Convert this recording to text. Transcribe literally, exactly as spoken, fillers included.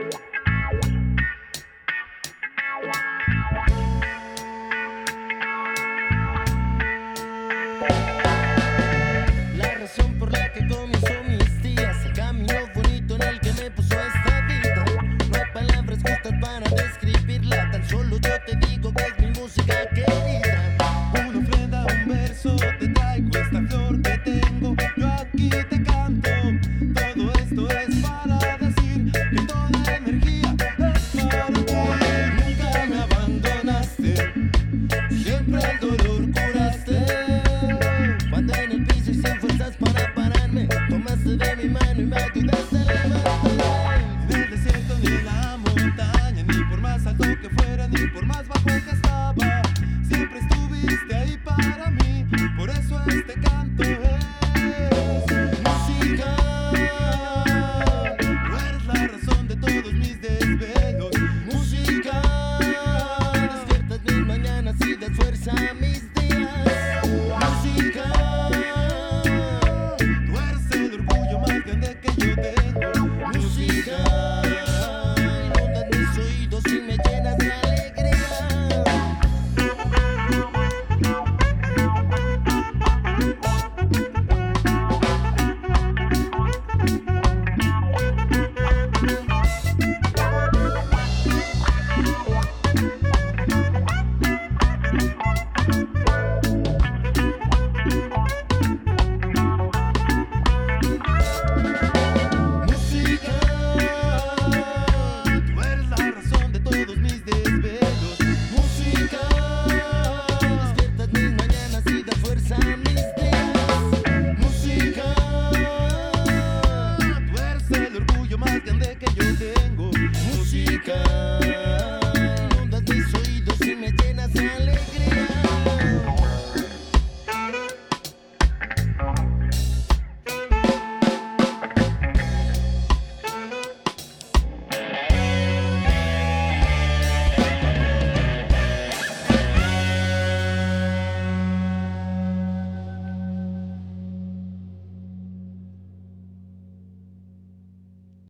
La razón por la que comienzo mis días, el camino bonito en el que me puso esta vida. No hay palabras justas para describirla, tan solo yo te digo que es mi música querida. Una ofrenda, un verso, te traigo esta flor que tengo, yo aquí te canto. Todo esto es para decir que toda energía es para ti. Nunca me abandonaste, siempre el dolor curaste. Cuando en el piso y sin fuerzas para pararme, tomaste de mi mano y me